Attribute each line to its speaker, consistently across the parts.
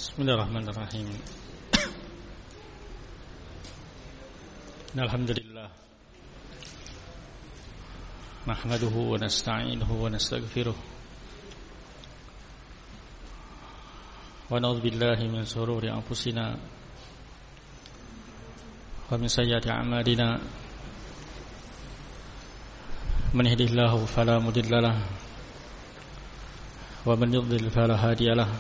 Speaker 1: Bismillahirrahmanirrahim. Alhamdulillah. Nahmaduhu wa nasta'inuhu wa nastaghfiruh. Wa na'udzu billahi min shururi anfusina wa min sayyiati a'malina. Man yahdihillahu fala mudilla lahu wa man yudlil fala hadiya lahu.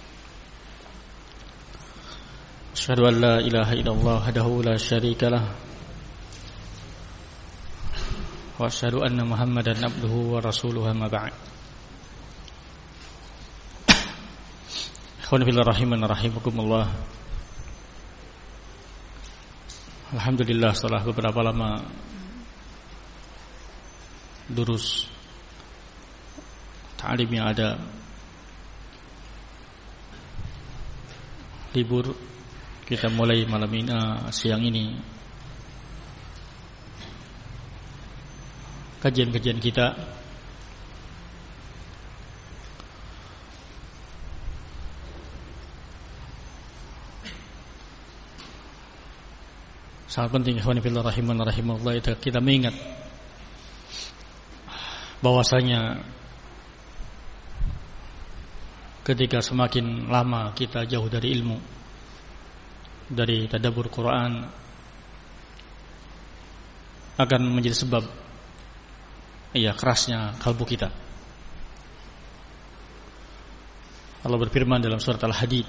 Speaker 1: Asyhadu an la ilaha illallah wahdahu la syarika lah wa asyhadu anna Muhammadan abduhu wa rasuluhu amma ba'd. Ikhwan fillah rahimana rahimakumullah. Alhamdulillah, setelah beberapa lama durus ta'lim yang ada libur, kita mulai malam ini, siang ini, kajian-kajian kita. Sangat penting, ikhwan fillah rahimana rahimahullah, kita mengingat bahwasanya ketika semakin lama kita jauh dari ilmu, dari tadabbur Quran, akan menjadi sebab kerasnya kalbu kita. Allah berfirman dalam surat Al-Hadid,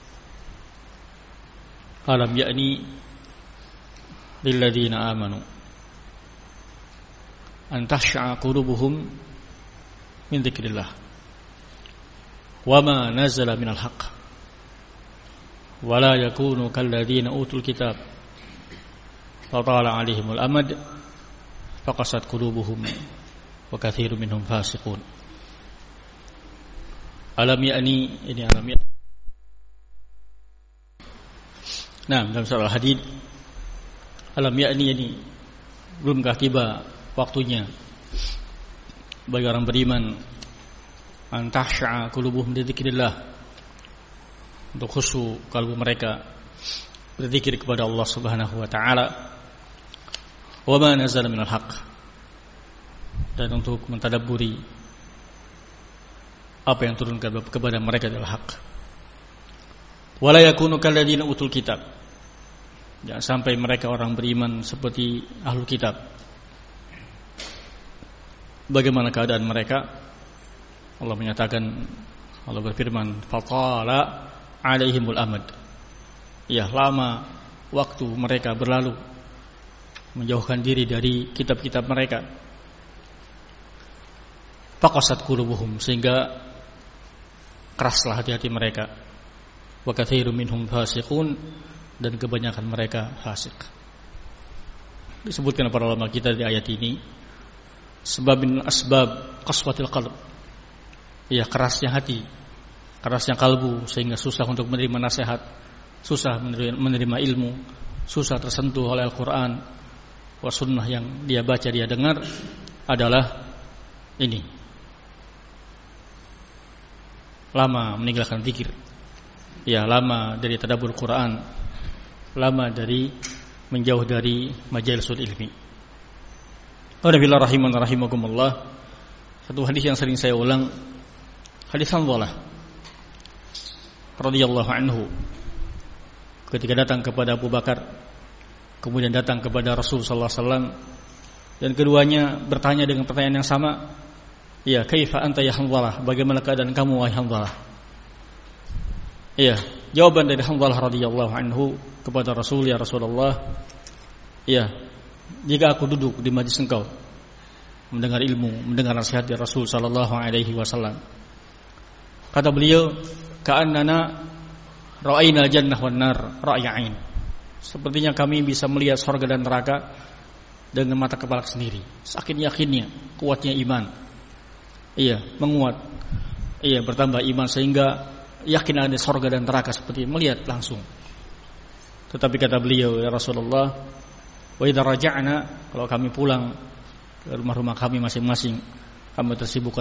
Speaker 1: alam ya'ni lilladzina amanu an takhsha'a qulubuhum min dzikrillah wa ma nazala minal haqq wala yakunu kalladzina utul kitab fatala alaihimul amad faqasat qulubuhum wa katsirun minhum fasiqun. Alam ya'ni, ini alam ya'ni. Nah, dalam surah Al-Hadid, alam ya'ni ini, belumkah tiba waktunya bagi orang beriman an tahsha'a qulubuhum li dzikrillah, untuk khusyuk kalbu mereka berzikir kepada Allah Subhanahu wa taala, wa ma nazala minal haqq, dan untuk mentadabburi apa yang turun kepada mereka adalah hak. Wala yakunu kalladzina utul kitab, jangan sampai mereka orang beriman seperti ahlul kitab. Bagaimana keadaan mereka? Allah menyatakan, Allah berfirman, fatala alaihimul amad, lama waktu mereka berlalu menjauhkan diri dari kitab-kitab mereka. Faqasat qulubuhum, sehingga keraslah hati-hati mereka. Wa katsirun minhum fasiqun, dan kebanyakan mereka fasik. Disebutkan para ulama kita di ayat ini, sebabin asbab qaswatil qalb, kerasnya hati, kerasnya kalbu, sehingga susah untuk menerima nasihat, susah menerima ilmu, susah tersentuh oleh Al-Quran wa sunnah yang dia baca, dia dengar, adalah ini: lama meninggalkan zikir, lama dari tadabbur Quran, lama dari menjauh dari majalisul ilmi. Alhamdulillah rahiman rahimakumullah. Satu hadis yang sering saya ulang, hadis Hanzalah radhiyallahu anhu, ketika datang kepada Abu Bakar, kemudian datang kepada Rasul sallallahu alaihi wasallam, dan keduanya bertanya dengan pertanyaan yang sama, kaifa anta ya Hanzalah, bagaimana keadaan kamu wahai Hanzalah? Jawaban dari Hanzalah radhiyallahu anhu kepada Rasul, ya Rasulullah, jika aku duduk di majlis engkau mendengar ilmu, mendengar nasihat dari Rasul sallallahu alaihi wasallam, kata beliau, ka'annana ra'aina jannah wan nar ra'yain, sepertinya kami bisa melihat surga dan neraka dengan mata kepala sendiri. Saking yakinnya, kuatnya iman, menguat, bertambah iman sehingga yakin ada surga dan neraka seperti melihat langsung. Tetapi kata beliau, ya Rasulullah, wa idza raja'na, kalau kami pulang ke rumah-rumah kami masing-masing, kami tersibukkan, keluarga kami, urusan kami, pedagangan kami, kami banyak lupa.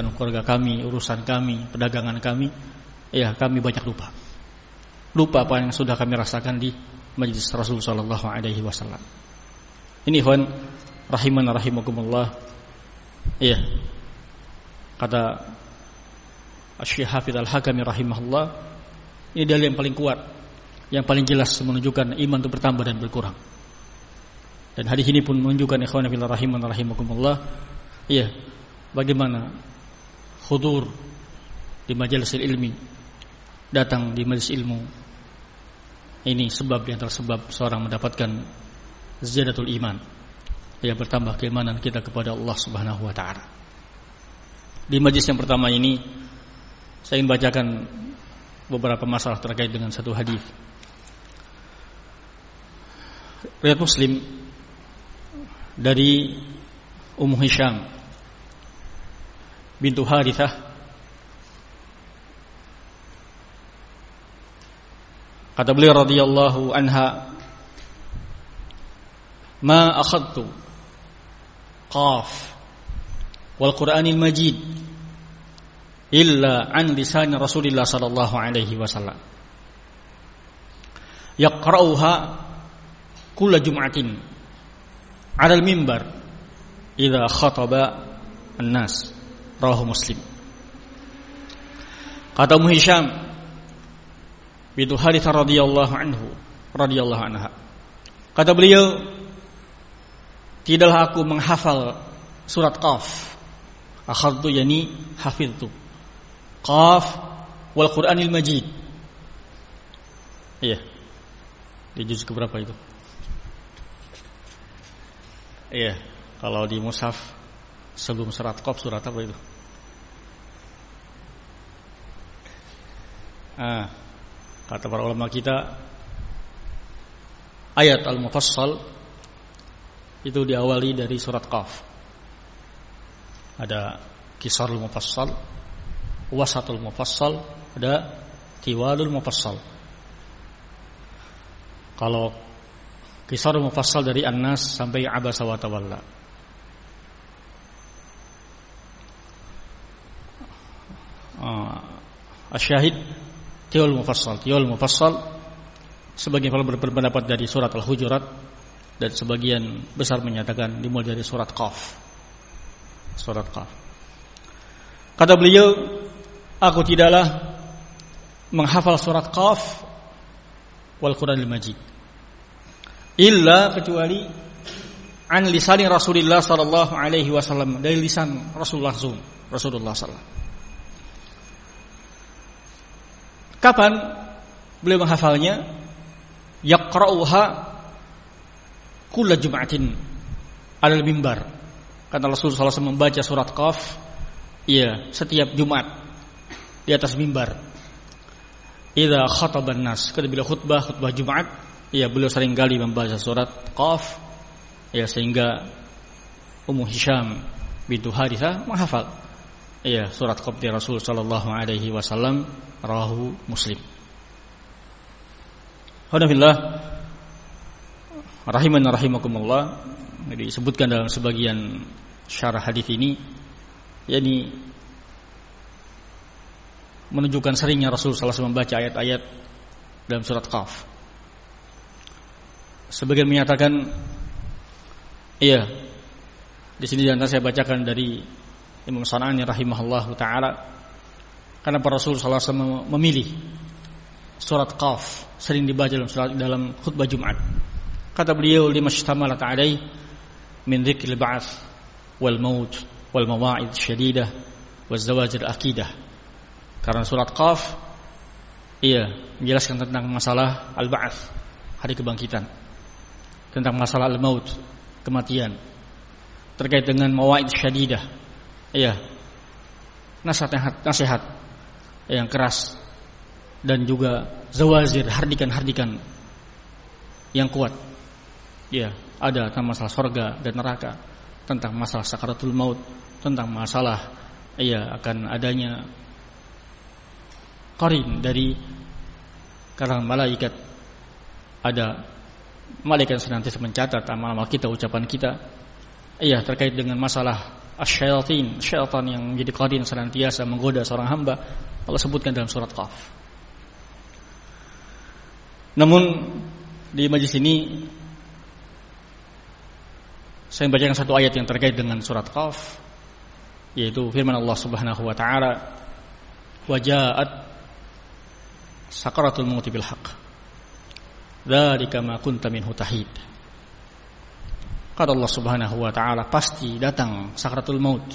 Speaker 1: lupa apa yang sudah kami rasakan di majlis Rasul sallallahu alaihi wasallam. Ini ikhwan rahiman rahimakumullah. Iya. Kata Asy-Syaikh Hafidz Al-Hakami rahimahullah, ini dalil yang paling kuat, yang paling jelas menunjukkan iman itu bertambah dan berkurang. Dan hadis ini pun menunjukkan ikhwan fillah rahiman rahimakumullah, iya, bagaimana hudur di majelis ilmi, datang di majelis ilmu, ini sebab di antara sebab seorang mendapatkan ziyadatul iman, ya, bertambah keimanan kita kepada Allah Subhanahu wa taala. Di majelis yang pertama ini saya ingin bacakan beberapa masalah terkait dengan satu hadis. Riwayat Muslim dari Ummu Hisham bintu Harithah kata beliau radhiyallahu anha, ma akhadtu qaf wal Qur'anil Majid illa an lisan Rasulillah sallallahu alaihi wasallam yaqra'uha kulla jum'atin 'ala al-mimbar idza khataba an-nas, rawahu Muslim. Kata Ummu Hisham bintu Harithah radhiyallahu anha, kata beliau, tidaklah aku menghafal surat Qaf. Akhadtu yani hafiztu. Qaf wal Qur'anil Majid. Iya. Di juz keberapa itu? Iya, kalau di mushaf sebelum surat Qaf surat apa itu? Kata para ulama kita, ayat Al-Mufassal itu diawali dari surat Qaf. Ada Qisarul Mufassal, Wasatul Mufassal, ada Tiwalul Mufassal. Kalau Qisarul Mufassal dari An-Nas sampai Abasa wa Tawalla. Asy-Syahid Tiwalul Mufassal. Tiwalul Mufassal sebagian ulama berpendapat dari surat Al-Hujurat dan sebagian besar menyatakan dimulai dari surat Qaf. Surat Qaf. Kata beliau, aku tidaklah menghafal surat Qaf wal Qur'anil Majid illa kecuali an lisani Rasulillah sallallahu alaihi wasallam, dari lisan Rasulullah sallallahu. Kapan beliau menghafalnya? Yaqra'uha kulla jum'atin 'alal mimbar. Kata Rasulullah SAW membaca surat Qaf, iya, setiap Jumat di atas mimbar. Idza khataban nas, ketika beliau khutbah Jumat, iya, beliau sering kali membaca surat Qaf, iya, sehingga Ummu Hisham bintu Harithah menghafal, iya, surat Qaf dari Rasul sallallahu alaihi wasallam, rawahu Muslim. Alhamdulillah rahiman rahimakumullah, disebutkan dalam sebagian syarah hadis ini, yakni menunjukkan seringnya Rasul sallallahu alaihi wasallam membaca ayat-ayat dalam surat Qaf. Sebagian menyatakan, iya, di sini dan saya bacakan dari Imam Sana'ani rahimahullahu taala, karena para Rasul sallallahu alaihi wasallam memilih surat Qaf sering dibaca dalam khutbah Jumat. Kata beliau, limashtamalat alaihi min dzikril ba'ts wal maut wal mawa'id syadidah waz zawajir aqidah. Karena surat Qaf, iya, menjelaskan tentang masalah al-ba'ts, hari kebangkitan, tentang masalah al-maut, kematian, terkait dengan mawa'id syadidah, iya, nasihat yang keras, dan juga zawajir, hardikan yang kuat. Ya, ada tentang masalah surga dan neraka, tentang masalah sakaratul maut, tentang masalah, iya, akan adanya qarin dari kalangan malaikat. Ada malaikat senantiasa mencatat amal-amal kita, ucapan kita, iya, terkait dengan masalah asy-syaitan, syaitan yang menjadi qarin senantiasa menggoda seorang hamba. Allah sebutkan dalam surat Qaf. Namun di majlis ini saya membacakan satu ayat yang terkait dengan surat Qaf, yaitu firman Allah Subhanahu wa taala, "Wa ja'at sakaratul mauti bil haqq. Dzalika ma kunta minhu tahid." Kata Allah Subhanahu wa taala, pasti datang sakaratul maut.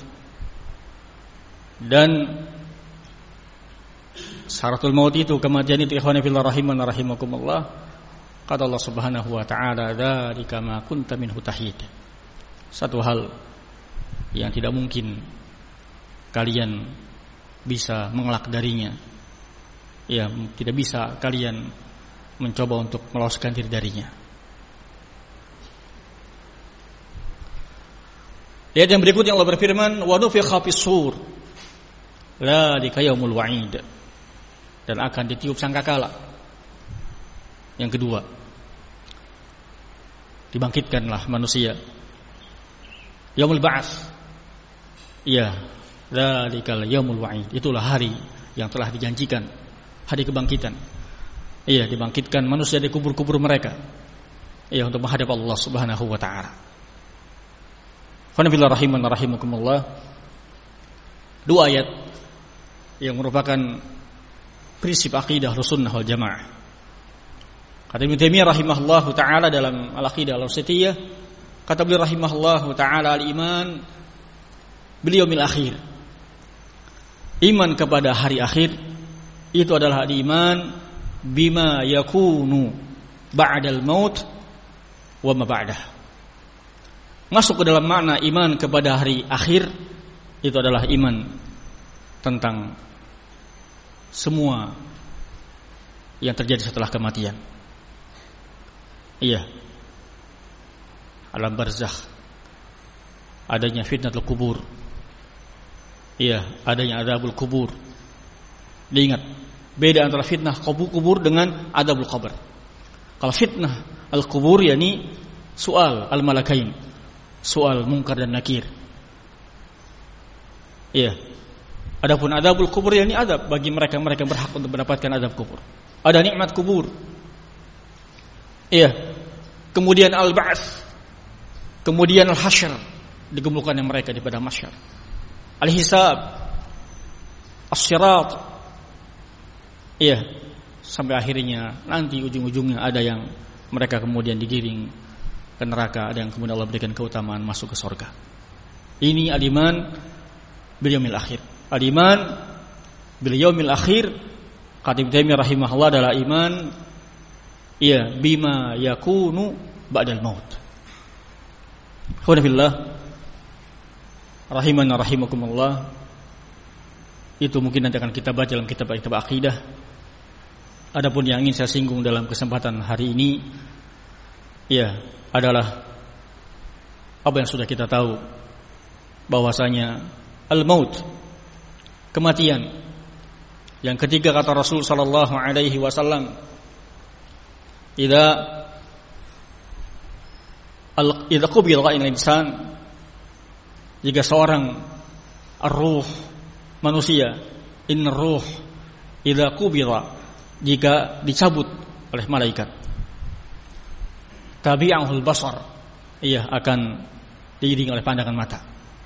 Speaker 1: Dan sakaratul maut itu, kematian itu, ikhwani fillah rahimana rahimakumullah, kata Allah Subhanahu wa taala, dzalika ma kunta minhu tahid. Satu hal yang tidak mungkin kalian bisa mengelak darinya. Ya, tidak bisa kalian mencoba untuk meloloskan diri darinya. Lihat yang berikutnya, Allah berfirman, "Wa nufikha fis-sur, dzalika yaumul wa'id." Dan akan ditiup sangkakala. Yang kedua, dibangkitkanlah manusia. Yaumul ba'ats. Ya, dzalikal yaumul wa'id. Itulah hari yang telah dijanjikan, hari kebangkitan. Iya, dibangkitkan manusia dari kubur-kubur mereka. Iya, untuk menghadap Allah Subhanahu wa taala. Qanifillah rahiman rahimakumullah. Dua ayat yang merupakan prinsip akidah Ahlussunnah wal Jamaah. Kata Ibnu Taimiyah rahimahullahu taala dalam Al-Aqidah Al-Wasithiyah, kata beliau rahimahullahu taala, al-iman bil yaumil akhir. Iman kepada hari akhir itu adalah iman bima yakunu ba'dal maut wa ma ba'dah. Masuk ke dalam makna iman kepada hari akhir itu adalah iman tentang semua yang terjadi setelah kematian. Iya, alam barzakh, adanya fitnatul kubur, iya, adanya adabul kubur. Diingat, beda antara fitnah kubur dengan adabul qabr. Kalau fitnah al-kubur yakni soal al-malakain, soal munkar dan nakir. Iya. Adapun adabul kubur yakni adab bagi mereka-mereka berhak untuk mendapatkan adab kubur. Ada nikmat kubur. Iya. Kemudian al-ba'ts. Kemudian al-hasyr, dikumpulkannya mereka di padang mahsyar. Al-hisab, as-sirat. Iya. Sampai akhirnya nanti ujung-ujungnya ada yang mereka kemudian digiring ke neraka, ada yang kemudian Allah berikan keutamaan masuk ke surga. Ini al-iman bil yaumil akhir. Al-iman bil yaumil akhir, kata Ibnu Taimiyah rahimahullah, adalah iman ya bima yakunu ba'dal maut. Alhamdulillah rahimana rahimakumullah. Itu mungkin nanti akan kita baca dalam kitab-kitab akidah. Adapun yang ingin saya singgung dalam kesempatan hari ini ya adalah apa yang sudah kita tahu, bahwasanya al-maut, kematian, yang ketiga kata Rasul sallallahu alaihi wasallam, idza qubila al-insan, jika seorang ar-ruh, manusia, innar ruh idza qubila, jika dicabut oleh malaikat, tabi'ahul basar, ia akan diiringi oleh pandangan mata.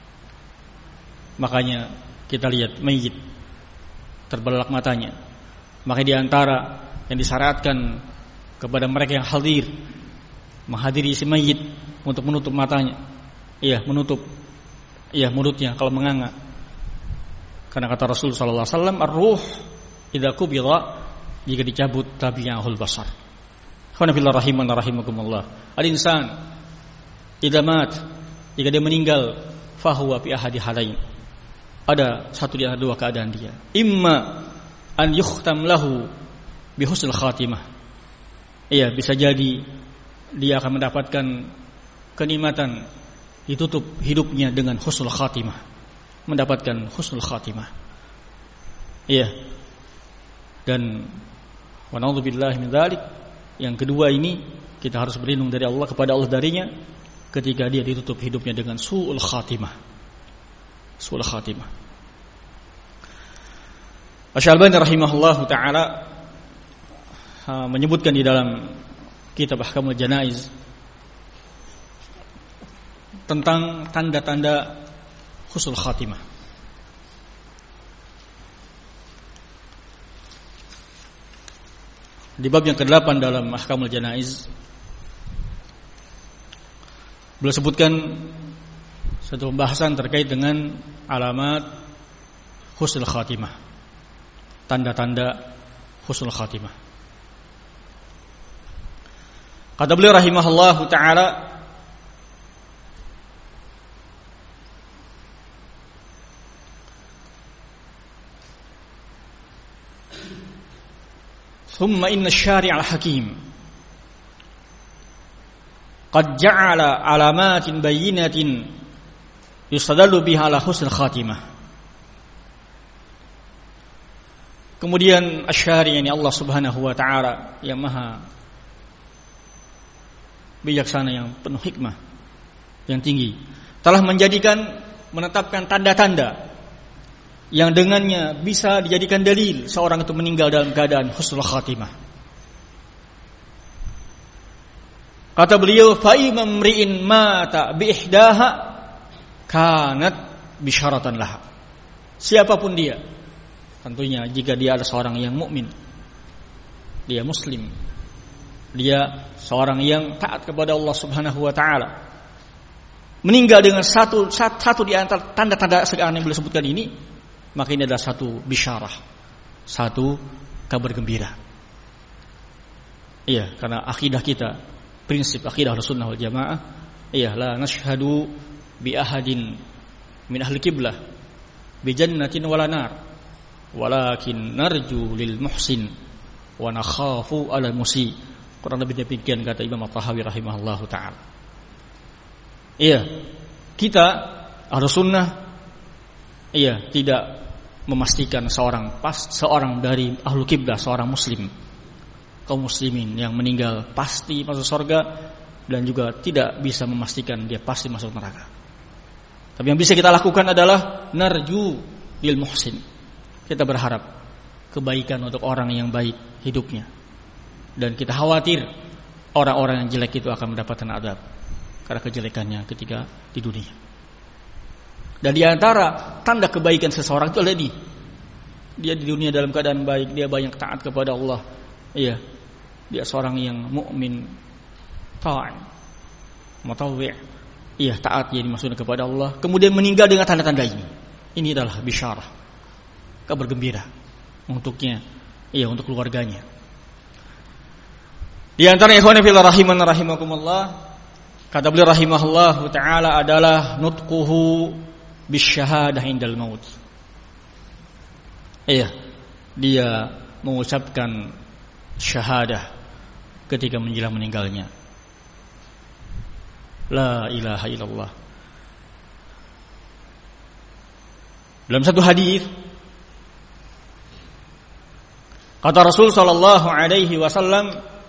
Speaker 1: Makanya kita lihat mayit terbelalak matanya. Maka di antara yang disyariatkan kepada mereka yang hadir, menghadiri si mayit, untuk menutup matanya. Iya, menutup mulutnya kalau menganga. Karena kata Rasul sallallahu alaihi wasallam, ar-ruh idza qubida, jika dicabut tabi'ahul basar. Khonafillah rahiman rahimakumullah. Al-insan idza mat, jika dia meninggal, fahuwa fi ahadi halain, ada satu di antara dua keadaan dia. Imma an yukhtam lahu bi husnul khatimah. Iya, bisa jadi dia akan mendapatkan kenikmatan, ditutup hidupnya dengan husnul khatimah, mendapatkan husnul khatimah. Iya. Dan wa na'udzubillahi min dzalik. Yang kedua ini kita harus berlindung dari Allah, kepada Allah darinya, ketika dia ditutup hidupnya dengan su'ul khatimah. Su'ul khatimah. Asy-Syalbani rahimahullahu taala menyebutkan di dalam kitab Ahkamul Janaiz tentang tanda-tanda husnul khatimah. Di bab yang ke-8 dalam Ahkamul Janaiz beliau sebutkan satu pembahasan terkait dengan alamat husnul khatimah, tanda-tanda husnul khatimah. Kata beliau rahimahullahu taala, "Thumma inna asy-syari' al-hakim qad ja'ala 'alamatin bayyinatin yustadallu biha 'ala husnil khatimah." Kemudian asy-syari' ini Allah Subhanahu wa taala yang maha bijaksana, yang penuh hikmah, yang tinggi, telah menetapkan tanda-tanda yang dengannya bisa dijadikan dalil seorang itu meninggal dalam keadaan husnul khatimah. Kata beliau, fa imamri'in mata bi ihdaha kanat bisyaratan laha. Siapapun dia, tentunya jika dia adalah seorang yang mukmin, dia muslim, dia seorang yang taat kepada Allah Subhanahu wa taala, meninggal dengan satu di antara tanda-tanda sekarang yang beliau sebutkan ini, maka ini adalah satu bisyarah, satu kabar gembira. Iya, karena akidah kita, prinsip akidah Ahlussunnah wal Jamaah, iya, la nashhadu bi ahadin min ahli qiblah bi jannatin wala nar, walakin narju lil muhsin wa nakhafu ala musi. Kurang lebih demikian kata Imam At-Tahawi rahimahullahu taala. Iya, kita Ahlussunnah, iya, tidak memastikan seorang dari ahlul qiblah, seorang muslim, kaum muslimin yang meninggal pasti masuk surga, dan juga tidak bisa memastikan dia pasti masuk neraka. Tapi yang bisa kita lakukan adalah narju lil muhsin. Kita berharap kebaikan untuk orang yang baik hidupnya, dan kita khawatir orang-orang yang jelek itu akan mendapatkan azab karena kejelekannya ketika di dunia. Dan di antara tanda kebaikan seseorang itu adalah dia di dunia dalam keadaan baik, dia banyak taat kepada Allah. Iya, dia seorang yang mukmin, taat, mutawwi'. Iya, taat, yang dimaksudkan kepada Allah. Kemudian meninggal dengan tanda-tanda ini. Ini adalah bisyarah, kabar gembira untuknya, iya, untuk keluarganya. Di antara ikhwan fillah rahiman rahimakumullah, kata beliau rahimahullahu taala adalah nutquhu bisyahadah indal maut. Iya, dia mengucapkan syahadah ketika menjelang meninggalnya. La ilaha illallah. Dalam satu hadis kata Rasul sallallahu alaihi wasallam,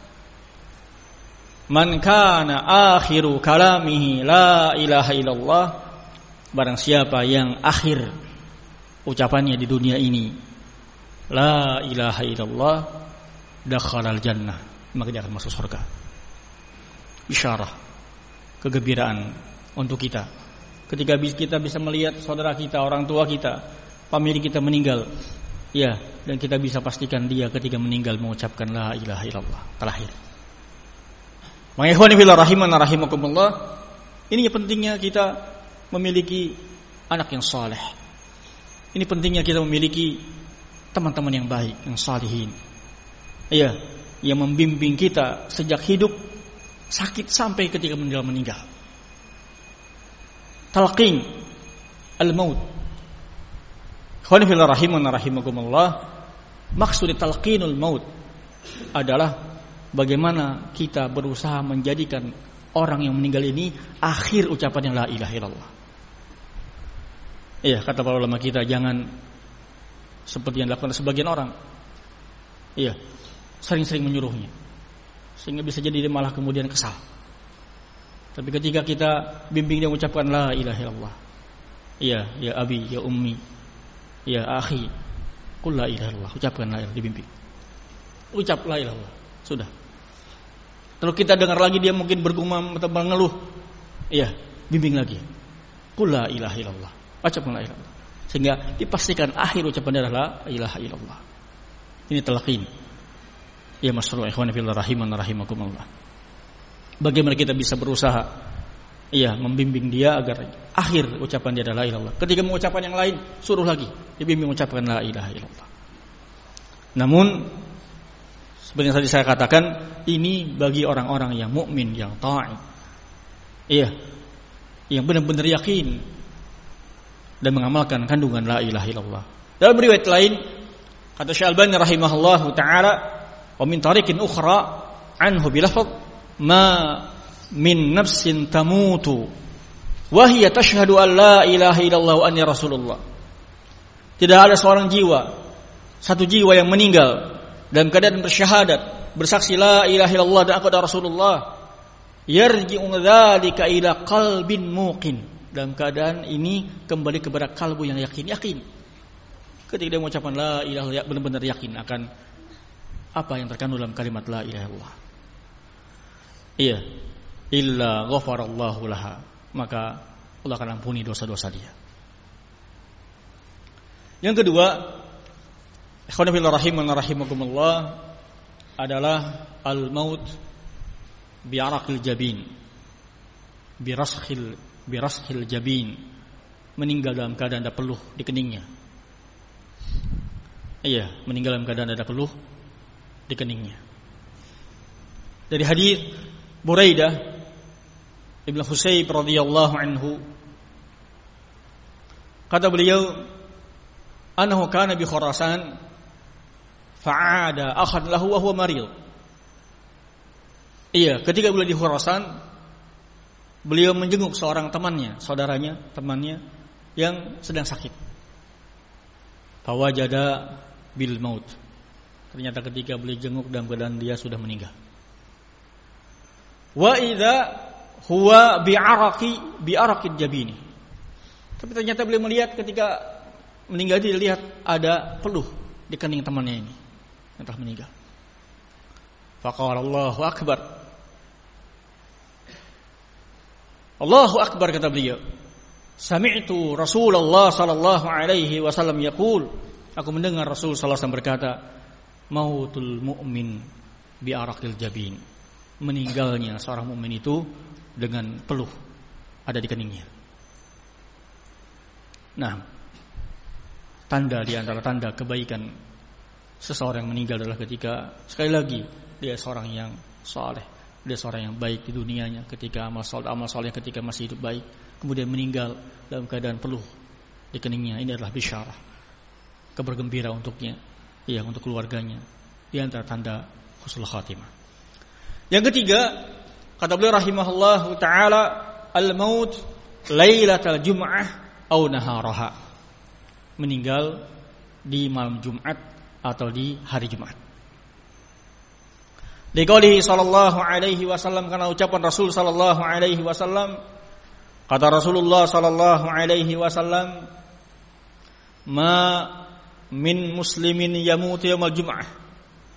Speaker 1: "Man kana akhiru kalamihi la ilaha illallah." Barang siapa yang akhir ucapannya di dunia ini la ilaha illallah, dakhalal jannah, maka dia akan masuk surga. Bisyarah, kegembiraan untuk kita ketika kita bisa melihat saudara kita, orang tua kita, pemilik kita meninggal, ya, dan kita bisa pastikan dia ketika meninggal mengucapkan la ilaha illallah terakhir. Maka ikhwani fillah rahimana rahimakumullah, ini pentingnya kita memiliki anak yang saleh. Ini pentingnya kita memiliki teman-teman yang baik, yang salihin. Iya, yang membimbing kita sejak hidup, sakit, sampai ketika meninggal. Talqin al-maut. Ikhwani fillah rahimana rahimakumullah, maksud talqinul maut adalah bagaimana kita berusaha menjadikan orang yang meninggal ini akhir ucapannya la ilaha illallah. Iya, kata para ulama kita, jangan seperti yang dilakukan sebagian orang. Iya, sering-sering menyuruhnya, sehingga bisa jadi dia malah kemudian kesal. Tapi ketika kita bimbing dia mengucapkan la ilaha illallah, iya, ya abi, ya ummi, ya akhi, qul la ilaha illallah, ucapkan la ilaha, dibimbing, ucap la ilaha illallah, Sudah. Kalau kita dengar lagi dia mungkin bergumam atau mengeluh, iya, bimbing lagi. Qul la ilaha illallah. Baca la ilaha illallah. Sehingga dipastikan akhir ucapan adalah la ilaha illallah. Ini talqin. Ya masyaallah ikhwan fillah rahiman rahimakumullah. Bagaimana kita bisa berusaha membimbing dia agar akhir ucapan dia adalah la ilaha illallah. Ketika mengucapkan yang lain, suruh lagi dibimbing mengucapkan la ilaha illallah. Namun seperti yang tadi saya katakan, ini bagi orang-orang yang mukmin, yang taat. Yang benar-benar yakin dan mengamalkan kandungan la ilaha illallah. Dalam riwayat lain kata Syekh Al-Albani rahimahullahu taala, wa min tariqin ukhra anhu bi lafz ma min nafsin tamutu wa hiya tashhadu an la ilaha illallah wa anna rasulullah. Tidak ada seorang jiwa, satu jiwa yang meninggal dalam keadaan bersyahadat, bersaksi la ilaha illallah dan aku adalah Rasulullah, yarji'u dzalika ila qalbin muqin. Dalam keadaan ini kembali kepada kalbu yang yakin. Ketika dia mengucapkan la ilaha illallah, benar-benar yakin akan apa yang terkandung dalam kalimat la ilaha illallah. Illa ghafarallahu laha, maka Allah akan ampuni dosa-dosa dia. Yang kedua, ikhwan fillah rahimakumullah, adalah al-maut bi'araqil jabin, biraskhil jabin, meninggal dalam keadaan ada peluh di keningnya. Meninggal dalam keadaan ada peluh di keningnya. Dari hadis Buraidah Ibn Husayb radhiyallahu anhu, kata beliau, annahu kana bi Khurasan fa'ada akhan lahu wa huwa marid. Ketika beliau di Khurasan, beliau menjenguk seorang temannya yang sedang sakit. Fawajada bil maut. Ternyata ketika beliau jenguk dalam keadaan dia sudah meninggal. Wa idza huwa bi'araqid jabini. Tapi ternyata beliau melihat ketika meninggal dia lihat ada peluh di kening temannya ini yang telah meninggal. Faqala Allahu akbar. Allahu akbar, kata beliau. Sami'tu Rasulullah sallallahu alaihi wasallam yaqul, aku mendengar Rasul sallallahu alaihi wasallam berkata, mautul mu'min bi araqil jabin. Meninggalnya seorang mukmin itu dengan peluh ada di keningnya. Nah, tanda di antara tanda kebaikan seseorang yang meninggal adalah ketika sekali lagi dia seorang yang saleh, dia seorang yang baik di dunianya ketika amal saleh ketika masih hidup baik, kemudian meninggal dalam keadaan peluh di keningnya. Ini adalah bisyarah, kabar gembira untuknya, untuk keluarganya, di antara tanda husnul khatimah. Yang ketiga, kata beliau rahimahullahu taala, al-maut lailatal jum'ah au naharaha. Meninggal di malam Jumat atau di hari Jumat. Liqaulihi sallallahu alaihi wasallam, karena ucapan Rasul sallallahu alaihi wasallam, kata Rasulullah sallallahu alaihi wasallam, ma min muslimin yamutu yaumal jum'ah.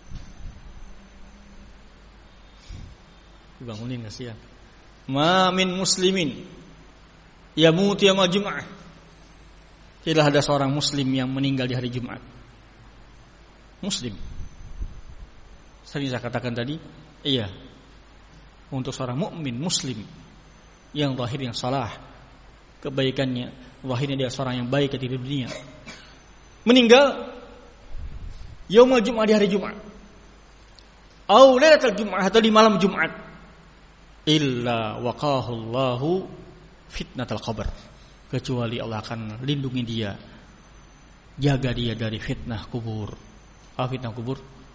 Speaker 1: Dibangunin kasihan. Ma min muslimin yamutu yaumal jum'ah. Tidak ada seorang muslim yang meninggal di hari Jumat. Muslim. Sering saya katakan tadi, untuk seorang mukmin muslim yang zahir yang salah, kebaikannya, zahirnya dia seorang yang baik ketika di dunia, meninggal yaumul Jumat di hari Jumat, au lailatul Jumat atau di malam Jumat, illa waqahu Allahu fitnatal qabr, kecuali Allah akan lindungi dia, jaga dia dari fitnah kubur. Fitnah kubur?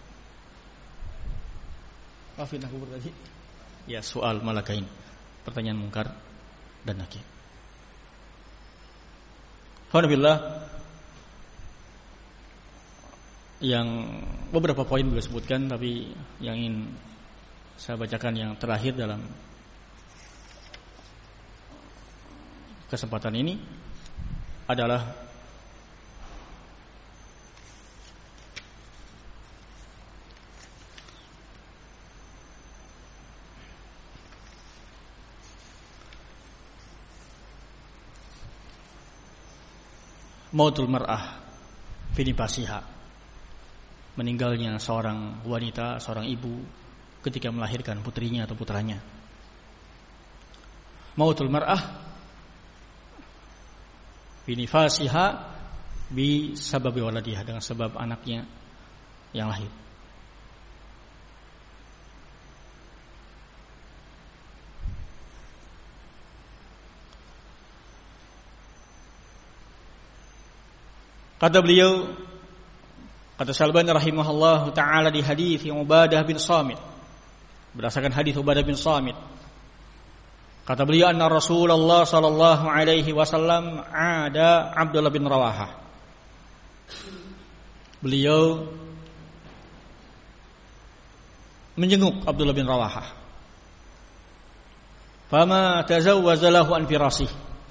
Speaker 1: Fitnah kubur tadi? Ya, soal malakain, pertanyaan mungkar dan nakir. Alhamdulillah, yang beberapa poin beliau sebutkan, tapi yang ingin saya bacakan yang terakhir dalam kesempatan ini adalah Mautul mar'ah fi nifasiha, meninggalnya seorang wanita, seorang ibu ketika melahirkan putrinya atau putranya. Mautul mar'ah fi nifasiha bi sababi waladiha, dengan sebab anaknya yang lahir. Kata beliau, kata Syalbani rahimahullah ta'ala di hadis Ubadah bin Samit, berdasarkan hadis Ubadah bin Samit, kata beliau, anna Rasulullah sallallahu alaihi wasallam ada Abdullah bin Rawahah. Beliau menjenguk Abdullah bin Rawahah. Fama tazawwaza lahu an firasih.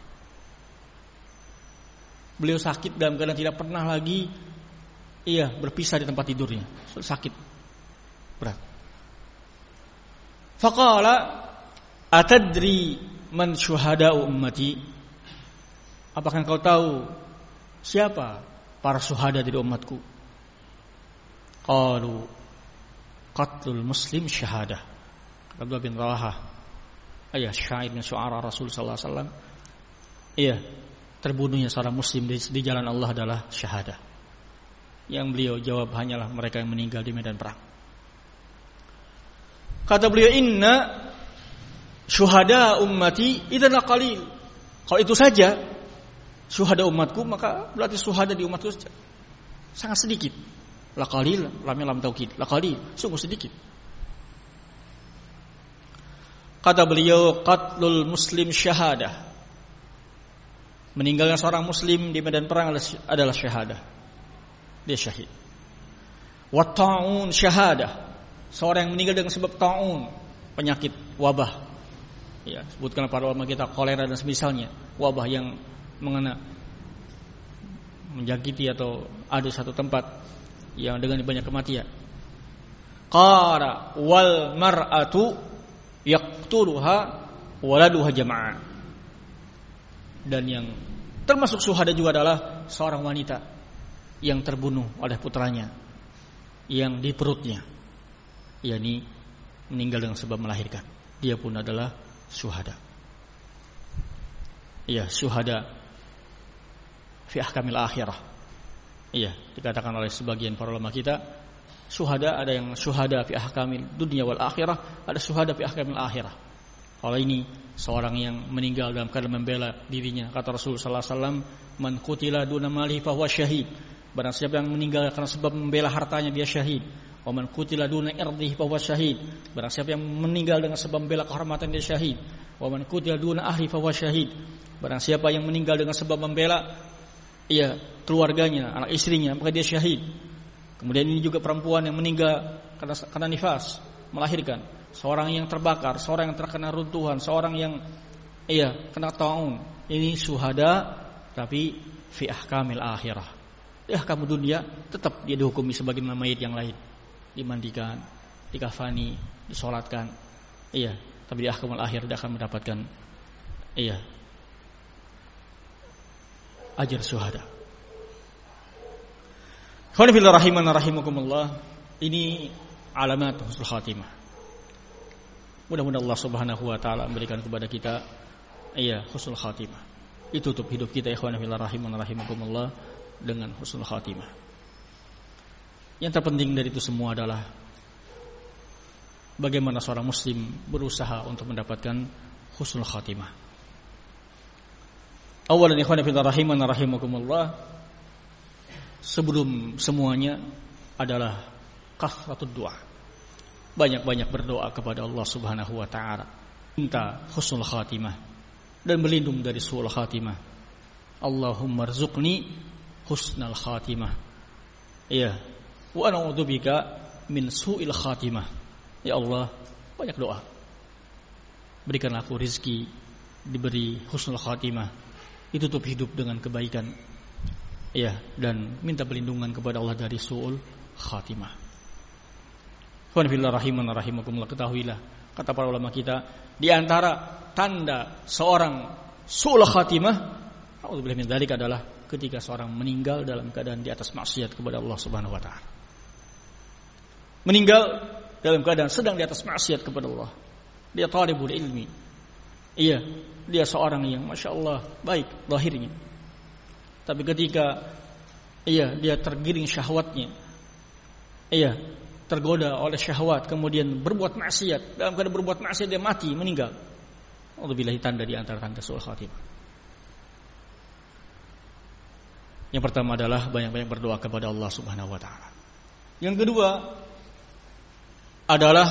Speaker 1: Beliau sakit dalam keadaan tidak pernah lagi berpisah di tempat tidurnya. Sakit berat. Faqala atadri man syuhada'u ummati? Apakah engkau tahu siapa para syuhada dari umatku? Qalu qatlul muslim syahadah. Abdullah bin Rawahah, syair min syu'ara Rasul sallallahu alaihi wasallam. Terbunuhnya seorang muslim di jalan Allah adalah syahadah. Yang beliau jawab hanyalah mereka yang meninggal di medan perang. Kata beliau, inna syuhada ummati idzan qalil. Kalau itu saja syuhada umatku, maka berarti syuhada di umatku sangat sedikit. La qalil, lam taukid. La qalil, sungguh sedikit. Kata beliau, qatlul muslim syahadah. Meninggalnya seorang muslim di medan perang adalah syahadah. Dia syahid. Wa ta'un syahadah. Seorang yang meninggal dengan sebab ta'un, penyakit wabah. Sebutkanlah para ulama kita, kolera dan semisalnya, wabah yang menjangkiti atau ada satu tempat yang dengan banyak kematian. Qara wal mar'atu yaqtuluha waladuha jama'ah. Dan yang termasuk syuhada juga adalah seorang wanita yang terbunuh oleh putranya yang di perutnya, yakni meninggal dengan sebab melahirkan. Dia pun adalah syuhada. Syuhada fi ahkamil akhirah. Dikatakan oleh sebagian para ulama kita, syuhada ada yang syuhada fi ahkamil dunya wal akhirah, ada syuhada fi ahkamil akhirah. Kalau ini seorang yang meninggal dalam keadaan membela dirinya, kata Rasul sallallahu alaihi wasallam, man qutila duna mali fa huwa syahid. Barang siapa yang meninggal karena sebab membela hartanya, dia syahid. Wa man qutila duna irdihi fa huwa syahid. Barang siapa yang meninggal dengan sebab membela kehormatan, dia syahid. Wa man qutila duna ahli fa huwa syahid. Barang siapa yang meninggal dengan sebab membela keluarganya, anak istrinya, maka dia syahid. Kemudian ini juga perempuan yang meninggal karena nifas, melahirkan. Seorang yang terbakar, seorang yang terkena runtuhan, seorang yang kena taun. Ini syuhada tapi fi ahkamil akhirah. Di ahkam dunia tetap dia dihukumi sebagaimana mayit yang lain. Dimandikan, dikafani, disolatkan. Tapi di ahkamul akhir dia akan mendapatkan ajar syuhada. Khawani fillah rahimana rahimakumullah. Ini alamat husnul khatimah. Mudah-mudahan Allah Subhanahu wa taala memberikan kepada kita husnul khatimah. Ditutup hidup kita ikhwan fillah rahiman rahimakumullah dengan husnul khatimah. Yang terpenting dari itu semua adalah bagaimana seorang muslim berusaha untuk mendapatkan husnul khatimah. Awalan ikhwan fillah rahiman rahimakumullah, sebelum semuanya adalah kasratud doa. Banyak-banyak berdoa kepada Allah Subhanahu wa taala, minta husnul khatimah dan berlindung dari su'ul khatimah. Allahumma rzuqni husnal khatimah. Wa a'udzubika min su'il khatimah. Ya Allah, banyak doa. Berikanlah aku rezeki, diberi husnul khatimah, ditutup hidup dengan kebaikan. Dan minta perlindungan kepada Allah dari su'ul khatimah. Wa fillah rahiman rahimakumullah, ketahuilah, kata para ulama kita, di antara tanda seorang su'ul khatimah, a'udzubillahi min dzalik, adalah ketika seorang meninggal dalam keadaan di atas maksiat kepada Allah Subhanahu wa taala. Meninggal dalam keadaan sedang di atas maksiat kepada Allah. Dia talibul ilmi. Iya, dia seorang yang Masya Allah baik lahirnya. Tapi ketika dia tergiring syahwatnya, tergoda oleh syahwat, kemudian berbuat maksiat. Dalam keadaan berbuat maksiat dia mati, meninggal. Alhamdulillah, tanda di antara tanda su'ul khatimah. Yang pertama adalah banyak-banyak berdoa kepada Allah Subhanahu wa taala. Yang kedua adalah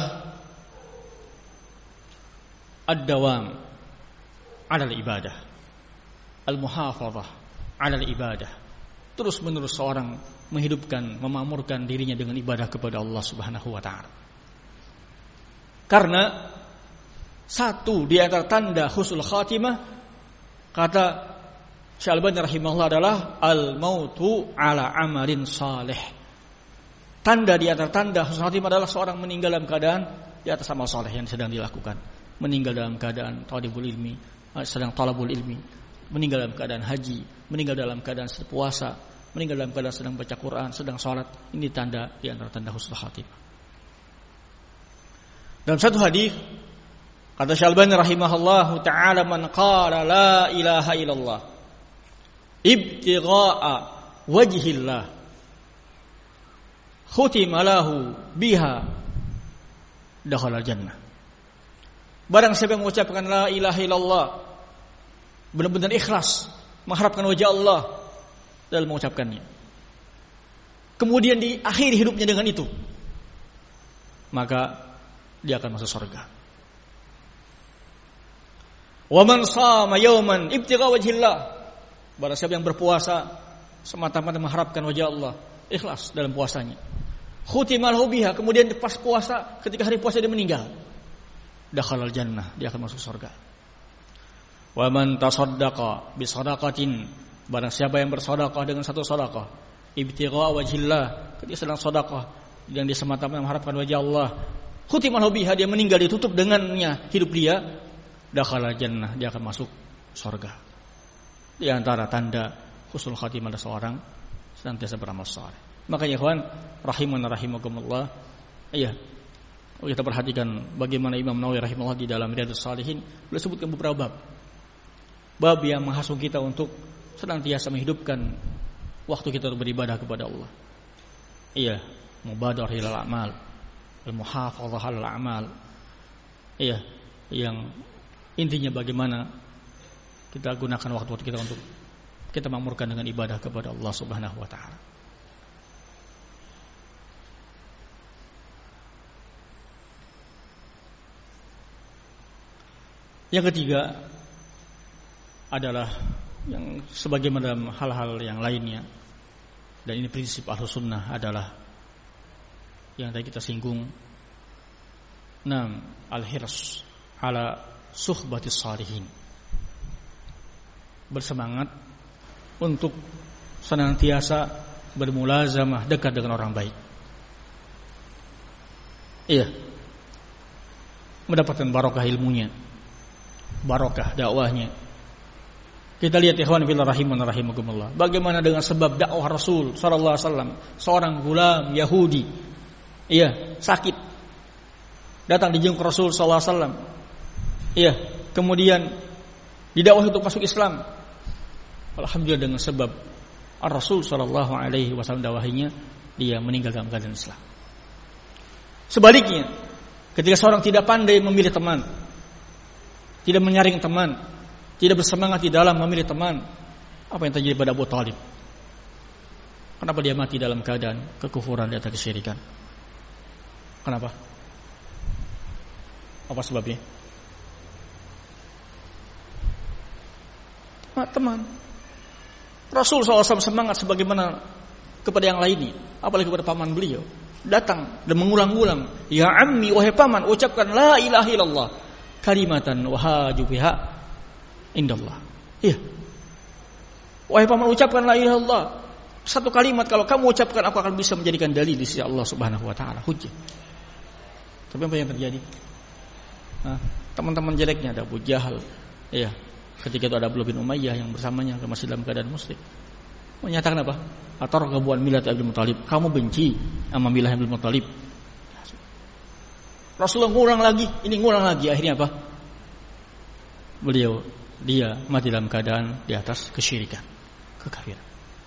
Speaker 1: ad-dawam 'ala al-ibadah. Al-muhafazah 'ala al-ibadah. Terus-menerus seorang menghidupkan, memakmurkan dirinya dengan ibadah kepada Allah Subhanahu wa taala. Karena satu di antara tanda husnul khatimah, kata Syalbani rahimahullah, adalah al-mautu ala amalin salih. Tanda di antara tanda husnul khatimah adalah seorang meninggal dalam keadaan di atas amal saleh yang sedang dilakukan. Meninggal dalam keadaan talibul ilmi, sedang talabul ilmi, meninggal dalam keadaan haji, meninggal dalam keadaan sedang puasa, meninggal dalam keadaan sedang baca Quran, sedang salat. Ini tanda di antara tanda husnul khatimah. Dalam satu hadis kata Syalbani rahimahullahu ta'ala, man qala la ilaha illallah ibtigha'a wajhillah khutima lahu biha dakhala jannah. Barang siapa yang mengucapkan la ilaha illallah benar-benar ikhlas mengharapkan wajah Allah dalam mengucapkannya, kemudian di akhir hidupnya dengan itu, maka dia akan masuk surga. Wa man shama yawman ibtigha wajhillah, barang siapa yang berpuasa semata-mata mengharapkan wajah Allah, ikhlas dalam puasanya, khutimal biha, kemudian pas puasa, ketika hari puasa dia meninggal, dakhalal jannah, dia akan masuk surga. Wa man tasaddaqa bi shadaqatin, barang siapa yang bersedekah dengan satu sedekah, ibtigha wajhillah, ketika sedang sedekah yang dia semata-mata mengharapkan wajah Allah, khutimal biha, dia meninggal ditutup dengannya hidup dia, dakhala jannah, dia akan masuk surga. Di antara tanda husnul khatimah adalah seorang senantiasa beramal saleh. Makanya ikhwan rahiman rahimakumullah, kita perhatikan bagaimana Imam Nawawi rahimahullah di dalam Riyadhus Shalihin beliau sebutkan beberapa bab yang menghasung kita untuk senantiasa menghidupkan waktu kita untuk beribadah kepada Allah. Mubadarah ilal a'mal, al-muhafazah 'alal a'mal. Yang intinya bagaimana kita gunakan waktu-waktu kita untuk kita makmurkan dengan ibadah kepada Allah Subhanahu wa taala. Yang ketiga adalah yang sebagaimana dalam hal-hal yang lainnya, dan ini prinsip Ahlus Sunnah, adalah yang tadi kita singgung, al-hirs ala suhbatis salihin, bersemangat untuk senantiasa bermulazamah dekat dengan orang baik. Mendapatkan barokah ilmunya, barokah dakwahnya. Kita lihat ikhwan fillah rahiman rahimakumullah, bagaimana dengan sebab dakwah Rasul sallallahu alaihi wasallam, seorang gulam Yahudi sakit, datang dijenguk Rasul sallallahu alaihi wasallam. Kemudian didakwah untuk masuk Islam. Alhamdulillah, dengan sebab Rasul sallallahu alaihi wasallam dakwahinya, dia meninggal dalam keadaan Islam. Sebaliknya, ketika seorang tidak pandai memilih teman, tidak menyaring teman, tidak bersemangat di dalam memilih teman, apa yang terjadi pada Abu Thalib? Kenapa dia mati dalam keadaan kekufuran dan kesyirikan? Kenapa? Apa sebabnya? Teman. Rasul SAW semangat sebagaimana kepada yang lainnya, apalagi kepada paman beliau, datang dan mengulang-ulang, ya ammi, wahai paman, ucapkan la ilaha illallah kalimatan wahaju biha indallah. Wahai paman, ucapkan la ilaha illallah, satu kalimat kalau kamu ucapkan, aku akan bisa menjadikan dalil di sisi Allah Subhanahu wa taala, hujjah. Tapi apa yang terjadi? Teman-teman jeleknya ada Abu Jahal, ketika itu ada Abdullah bin Umayyah yang bersamanya masih dalam keadaan musyrik. Menyatakan apa? Atarghabu an millati Abdul Muthalib. Kamu benci sama milah Abdul Muthalib. Rasulullah ngulang lagi, akhirnya apa? Dia mati dalam keadaan di atas kesyirikan, kekafiran.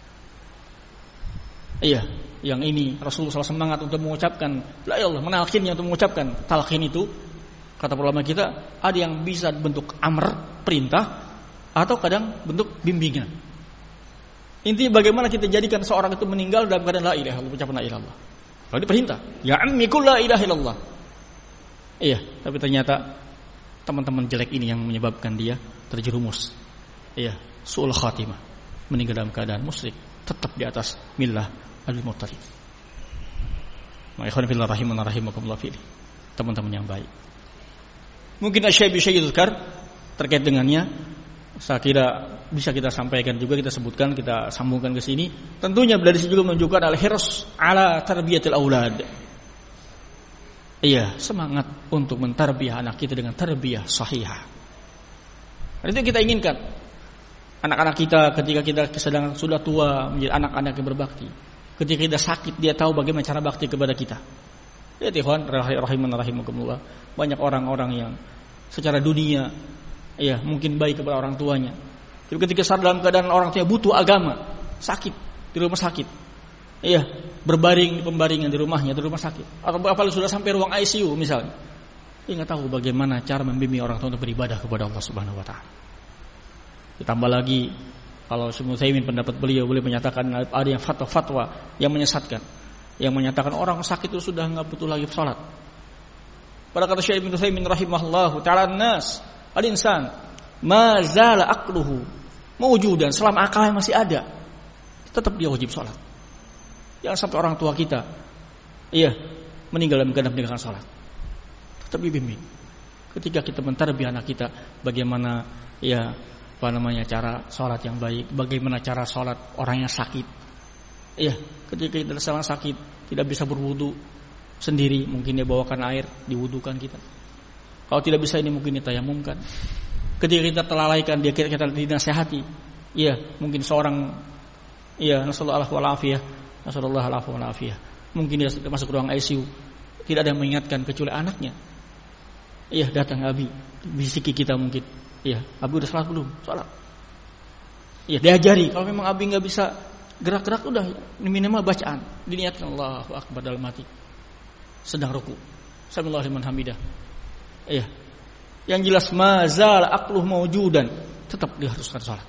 Speaker 1: Iya, yang ini Rasulullah SAW semangat untuk mengucapkan la ilaha illallah, menalkinnya untuk mengucapkan. Talqin itu kata ulama kita ada yang bisa bentuk amr, perintah, atau kadang bentuk bimbingan. Intinya bagaimana kita jadikan seorang itu meninggal dalam keadaan la ilaha illallah, ucapan la ilaha illallah. Kalau diperintah, ya ammi qul la ilaha illallah. Iya, tapi ternyata teman-teman jelek ini yang menyebabkan dia terjerumus. Iya, su'ul khatimah, meninggal dalam keadaan musyrik, tetap di atas millah Abdul Muthalib. Ma'aikhwan fillah rahimana rahimakumullah fihi. Teman-teman yang baik. Mungkin asyai-syai terkait dengannya saya kira bisa kita sampaikan juga, kita sebutkan, kita sambungkan ke sini. Tentunya dari sini juga menunjukkan al-hirs ala tarbiyatil aulad. Iya, semangat untuk mentarbiyah anak kita dengan tarbiyah sahihah. Itu kita inginkan. Anak-anak kita ketika kita sedang sudah tua menjadi anak-anak yang berbakti. Ketika kita sakit dia tahu bagaimana cara bakti kepada kita. Ya Tuhan, rahimakumullah. Banyak orang-orang yang secara dunia mungkin baik kepada orang tuanya. Tapi ketika sadar dalam keadaan orang tuanya butuh agama, sakit di rumah sakit. Berbaring di pembaringan di rumahnya, di rumah sakit. Atau apalagi sudah sampai ruang ICU misalnya. Dia enggak tahu bagaimana cara membimbing orang tua untuk beribadah kepada Allah Subhanahu wa taala. Ditambah lagi kalau Syekh Utsaimin pendapat beliau boleh menyatakan ada yang fatwa yang menyesatkan, yang menyatakan orang sakit itu sudah enggak butuh lagi salat. Pada kata Syekh Utsaimin rahimahullahu taala, nas al-insan ma zala aqluhu mawjudan, selama akalnya masih ada tetap dia wajib salat. Jangan sampai orang tua kita meninggal dalam keadaan meninggalkan salat. Tetap dibimbing. Ketika kita mentarbiyah anak kita bagaimana cara salat yang baik, bagaimana cara salat orang yang sakit. Ketika kita sedang sakit tidak bisa berwudu sendiri, mungkin dia bawakan air, diwudukan kita. Kalau tidak bisa ini mungkin ditayamumkan. Ketika kita telalaikan dia, kita dinasihati. Mungkin seorang nasallallahu alaihi wasallam. Mungkin dia masuk ruang ICU, tidak ada yang mengingatkan kecuali anaknya. Datang Abi, bisiki kita mungkin. Abi udah salat belum? Salat. Diajari. Kalau memang Abi nggak bisa gerak-gerak, udah minimal bacaan. Diniatkan Allahu Akbar dalam hati. Sedang ruku. Sami'allahu liman hamidah. Yang jelas mazal aqluh mawjudan, tetap diharuskan salat.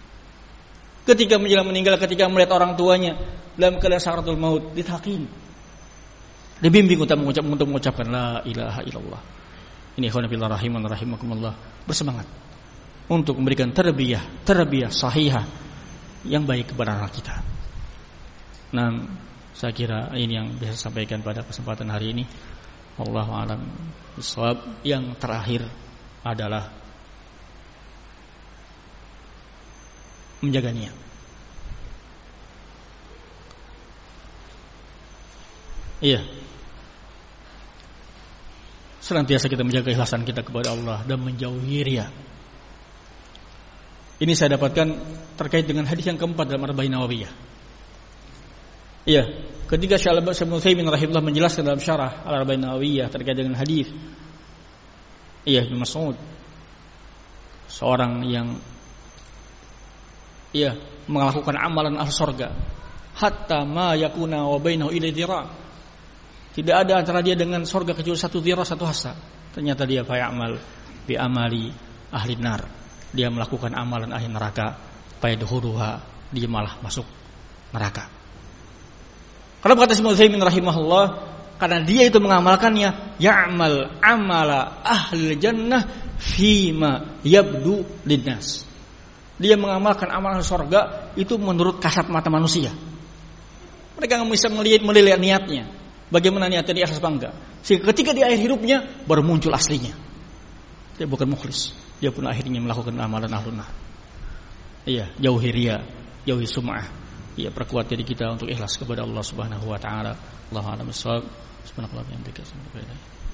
Speaker 1: Ketika meninggal, ketika melihat orang tuanya dalam keadaan sakaratul maut, ditalqin, dibimbing untuk mengucapkan la ilaha illallah. Ini ikhwan fillah rahimakumullah, bersemangat untuk memberikan tarbiyah sahihah yang baik kepada anak kita. Nah, saya kira ini yang bisa saya sampaikan pada kesempatan hari ini. Wallahu a'lam bishawab. Yang terakhir adalah menjaga niat. Senantiasa kita menjaga ikhlasan kita kepada Allah dan menjauhi riya. Ini saya dapatkan terkait dengan hadis yang keempat dalam Arba'in Nawawiyah. Ketika Syekh Utsaimin rahimahullah menjelaskan dalam syarah Al-Arba'in Nawawiyah terkait dengan hadis Ibnu Mas'ud, seorang yang melakukan amalan ahli surga hatta ma yakuna wa bainahu ila dhira'. Tidak ada antara dia dengan surga kecuali satu dhira', satu hasta. Ternyata dia fa'amal bi amali ahli nar. Dia melakukan amalan ahli neraka, fayadkhuluha, dia malah masuk neraka. Kalau kata Syekh Utsaimin rahimahullah, karena dia itu mengamalkannya, ya'mal amala ahli jannah fima yabdu linnas. Dia mengamalkan amalan surga itu menurut kasat mata manusia. Mereka nggak bisa melihat niatnya, bagaimana niatnya di atas bangga. Sehingga ketika di akhir hidupnya baru muncul aslinya. Dia bukan mukhlis. Dia pun akhirnya melakukan amalan ahlun nar. Jauhi riya, jauhi sum'ah. Perkuat diri kita untuk ikhlas kepada Allah Subhanahu wa taala. Allahu a'lam bishawab. Subhanallah wa bihamdihi.